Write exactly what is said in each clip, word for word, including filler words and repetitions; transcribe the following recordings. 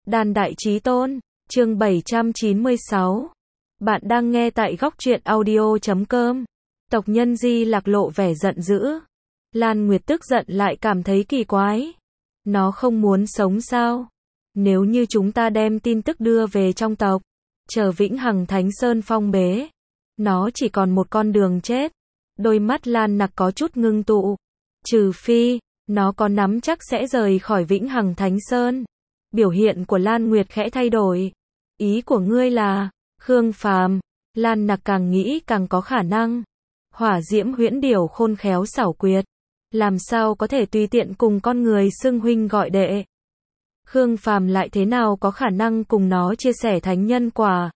Đàn Đại Chí Tôn, chương bảy trăm chín mươi sáu. Bạn đang nghe tại góc truyện audio chấm com. Tộc nhân Di Lạc lộ vẻ giận dữ. Lan Nguyệt tức giận lại cảm thấy kỳ quái. Nó không muốn sống sao? Nếu như chúng ta đem tin tức đưa về trong tộc, chờ Vĩnh Hằng Thánh Sơn phong bế, nó chỉ còn một con đường chết. Đôi mắt Lan Nặc có chút ngưng tụ. Trừ phi, nó có nắm chắc sẽ rời khỏi Vĩnh Hằng Thánh Sơn. Biểu hiện của Lan Nguyệt khẽ thay đổi. Ý của ngươi là, Khương Phàm? Lan Nặc càng nghĩ càng có khả năng. Hỏa diễm huyễn điểu khôn khéo xảo quyệt, làm sao có thể tùy tiện cùng con người xưng huynh gọi đệ. Khương Phàm lại thế nào có khả năng cùng nó chia sẻ thánh nhân quả?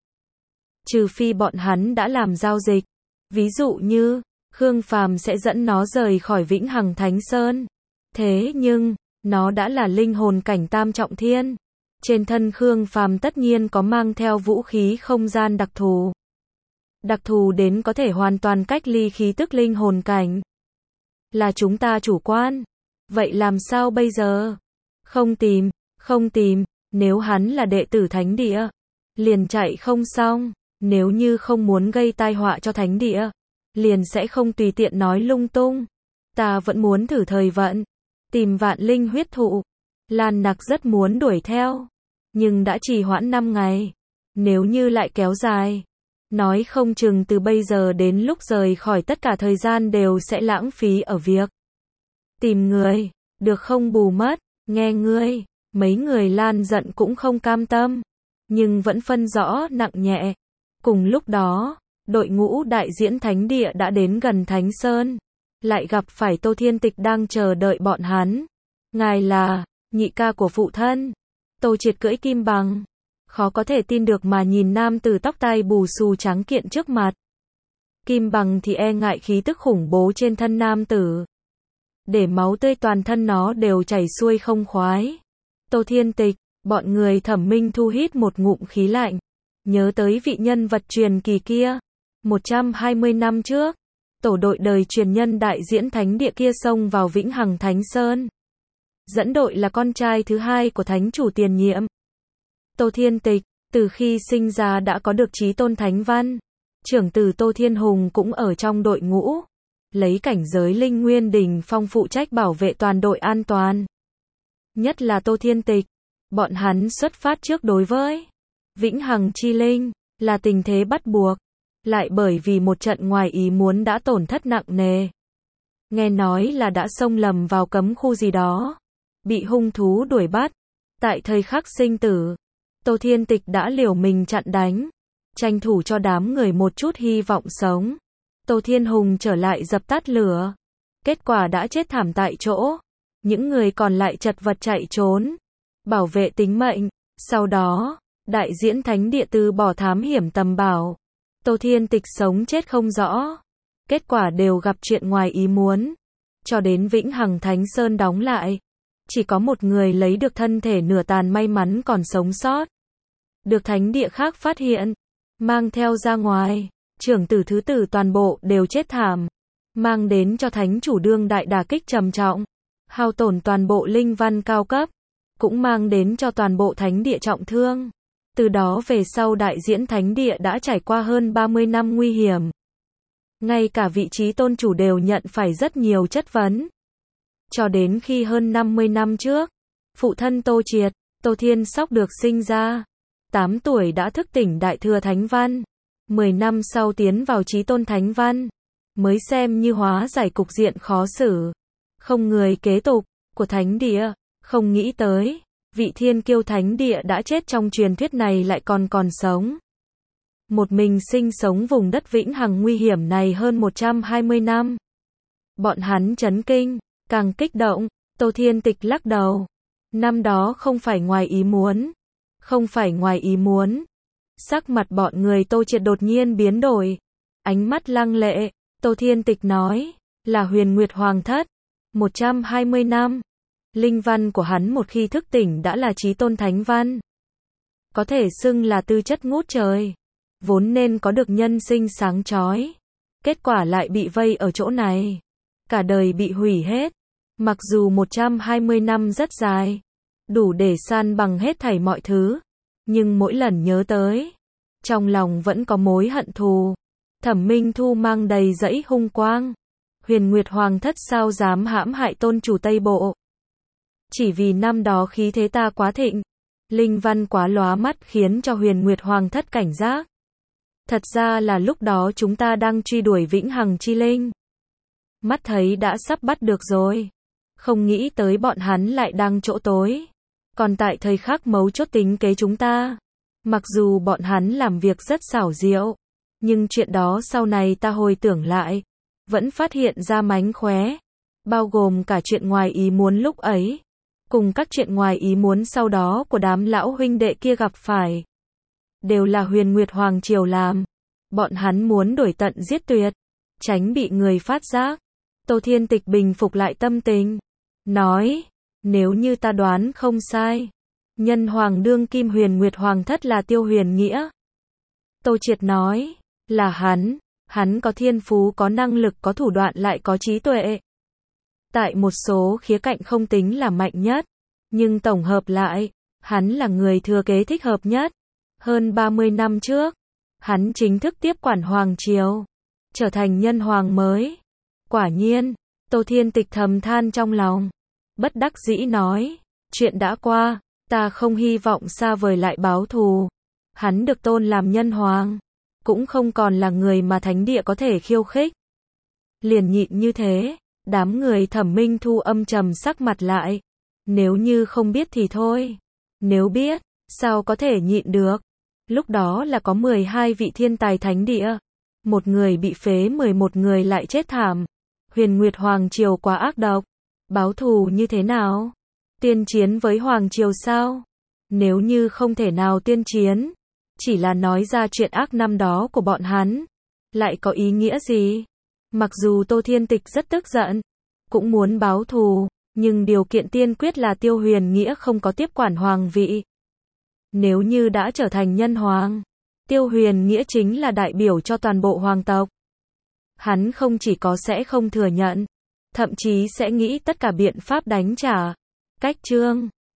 Trừ phi bọn hắn đã làm giao dịch. Ví dụ như, Khương Phàm sẽ dẫn nó rời khỏi Vĩnh Hằng Thánh Sơn. Thế nhưng, nó đã là linh hồn cảnh tam trọng thiên. Trên thân Khương Phàm tất nhiên có mang theo vũ khí không gian đặc thù. Đặc thù đến có thể hoàn toàn cách ly khí tức linh hồn cảnh. Là chúng ta chủ quan. Vậy làm sao bây giờ? Không tìm, không tìm, nếu hắn là đệ tử thánh địa, liền chạy không xong. Nếu như không muốn gây tai họa cho thánh địa, liền sẽ không tùy tiện nói lung tung. Ta vẫn muốn thử thời vận, tìm vạn linh huyết thụ. Lan Nặc rất muốn đuổi theo, nhưng đã trì hoãn năm ngày. Nếu như lại kéo dài, nói không chừng từ bây giờ đến lúc rời khỏi tất cả thời gian đều sẽ lãng phí ở việc tìm người, được không bù mất. Nghe ngươi, mấy người Lan giận cũng không cam tâm, nhưng vẫn phân rõ nặng nhẹ. Cùng lúc đó, đội ngũ đại diễn thánh địa đã đến gần Thánh Sơn, lại gặp phải Tô Thiên Tịch đang chờ đợi bọn hắn. Ngài là nhị ca của phụ thân. Tô Triệt cưỡi kim bằng, khó có thể tin được mà nhìn nam tử tóc tai bù xù trắng kiện trước mặt. Kim bằng thì e ngại khí tức khủng bố trên thân nam tử, để máu tươi toàn thân nó đều chảy xuôi không khoái. Tô Thiên Tịch, bọn người Thẩm Minh Thu hít một ngụm khí lạnh, nhớ tới vị nhân vật truyền kỳ kia. một trăm hai mươi năm trước, tổ đội đời truyền nhân đại diễn thánh địa kia xông vào Vĩnh Hằng Thánh Sơn. Dẫn đội là con trai thứ hai của thánh chủ tiền nhiệm, Tô Thiên Tịch. Từ khi sinh ra đã có được chí tôn thánh văn. Trưởng tử Tô Thiên Hùng cũng ở trong đội ngũ, lấy cảnh giới linh nguyên đỉnh phong phụ trách bảo vệ toàn đội an toàn. Nhất là Tô Thiên Tịch, bọn hắn xuất phát trước đối với Vĩnh Hằng chi linh, là tình thế bắt buộc, lại bởi vì một trận ngoài ý muốn đã tổn thất nặng nề. Nghe nói là đã xông lầm vào cấm khu gì đó, bị hung thú đuổi bắt. Tại thời khắc sinh tử, Tô Thiên Tịch đã liều mình chặn đánh, tranh thủ cho đám người một chút hy vọng sống. Tô Thiên Hùng trở lại dập tắt lửa, kết quả đã chết thảm tại chỗ. Những người còn lại chật vật chạy trốn, bảo vệ tính mệnh. Sau đó, đại diễn thánh địa từ bỏ thám hiểm tầm bảo. Tô Thiên Tịch sống chết không rõ, kết quả đều gặp chuyện ngoài ý muốn. Cho đến Vĩnh Hằng Thánh Sơn đóng lại, chỉ có một người lấy được thân thể nửa tàn may mắn còn sống sót, được thánh địa khác phát hiện, mang theo ra ngoài. Trưởng tử thứ tử toàn bộ đều chết thảm, mang đến cho thánh chủ đương đại đả kích trầm trọng, hao tổn toàn bộ linh văn cao cấp, cũng mang đến cho toàn bộ thánh địa trọng thương. Từ đó về sau đại diễn thánh địa đã trải qua hơn ba mươi năm nguy hiểm. Ngay cả vị trí tôn chủ đều nhận phải rất nhiều chất vấn. Cho đến khi hơn năm mươi năm trước, phụ thân Tô Triệt, Tô Thiên Sóc được sinh ra. tám tuổi đã thức tỉnh đại thừa thánh văn. mười năm sau tiến vào chí tôn thánh văn, mới xem như hóa giải cục diện khó xử. Không người kế tục của thánh địa, không nghĩ tới, vị thiên kiêu thánh địa đã chết trong truyền thuyết này lại còn còn sống. Một mình sinh sống vùng đất Vĩnh Hằng nguy hiểm này hơn một trăm hai mươi năm. Bọn hắn chấn kinh, càng kích động. Tô Thiên Tịch lắc đầu. Năm đó không phải ngoài ý muốn. Không phải ngoài ý muốn. Sắc mặt bọn người Tô Triệt đột nhiên biến đổi. Ánh mắt lăng lệ. Tô Thiên Tịch nói, là Huyền Nguyệt Hoàng thất. một trăm hai mươi năm. Linh văn của hắn một khi thức tỉnh đã là chí tôn thánh văn. Có thể xưng là tư chất ngút trời. Vốn nên có được nhân sinh sáng chói. Kết quả lại bị vây ở chỗ này. Cả đời bị hủy hết. Mặc dù một trăm hai mươi năm rất dài, đủ để san bằng hết thảy mọi thứ. Nhưng mỗi lần nhớ tới, trong lòng vẫn có mối hận thù. Thẩm Minh Thu mang đầy dẫy hung quang. Huyền Nguyệt Hoàng thất sao dám hãm hại tôn chủ Tây Bộ. Chỉ vì năm đó khí thế ta quá thịnh, linh văn quá lóa mắt khiến cho Huyền Nguyệt Hoàng thất cảnh giác. Thật ra là lúc đó chúng ta đang truy đuổi Vĩnh Hằng Chi Linh. Mắt thấy đã sắp bắt được rồi. Không nghĩ tới bọn hắn lại đang chỗ tối. Còn tại thời khắc mấu chốt tính kế chúng ta. Mặc dù bọn hắn làm việc rất xảo diệu, nhưng chuyện đó sau này ta hồi tưởng lại, vẫn phát hiện ra mánh khóe. Bao gồm cả chuyện ngoài ý muốn lúc ấy, cùng các chuyện ngoài ý muốn sau đó của đám lão huynh đệ kia gặp phải. Đều là Huyền Nguyệt Hoàng triều làm. Bọn hắn muốn đuổi tận giết tuyệt, tránh bị người phát giác. Tô Thiên Tịch bình phục lại tâm tình, nói, nếu như ta đoán không sai, nhân hoàng đương kim Huyền Nguyệt Hoàng thất là Tiêu Huyền Nghĩa. Tô Triệt nói, là hắn, hắn có thiên phú, có năng lực, có thủ đoạn, lại có trí tuệ. Tại một số khía cạnh không tính là mạnh nhất, nhưng tổng hợp lại, hắn là người thừa kế thích hợp nhất. Hơn ba mươi năm trước, hắn chính thức tiếp quản hoàng triều, trở thành nhân hoàng mới. Quả nhiên, Tô Thiên Tịch thầm than trong lòng, bất đắc dĩ nói, chuyện đã qua, ta không hy vọng xa vời lại báo thù. Hắn được tôn làm nhân hoàng, cũng không còn là người mà thánh địa có thể khiêu khích. Liền nhịn như thế, đám người Thẩm Minh Thu âm trầm sắc mặt lại. Nếu như không biết thì thôi, nếu biết, sao có thể nhịn được. Lúc đó là có mười hai vị thiên tài thánh địa, một người bị phế, mười một người lại chết thảm. Huyền Nguyệt Hoàng triều quá ác độc, báo thù như thế nào? Tiên chiến với Hoàng triều sao? Nếu như không thể nào tiên chiến, chỉ là nói ra chuyện ác năm đó của bọn hắn, lại có ý nghĩa gì? Mặc dù Tô Thiên Tịch rất tức giận, cũng muốn báo thù, nhưng điều kiện tiên quyết là Tiêu Huyền Nghĩa không có tiếp quản hoàng vị. Nếu như đã trở thành nhân hoàng, Tiêu Huyền Nghĩa chính là đại biểu cho toàn bộ hoàng tộc. Hắn không chỉ có sẽ không thừa nhận, thậm chí sẽ nghĩ tất cả biện pháp đánh trả. Cách chương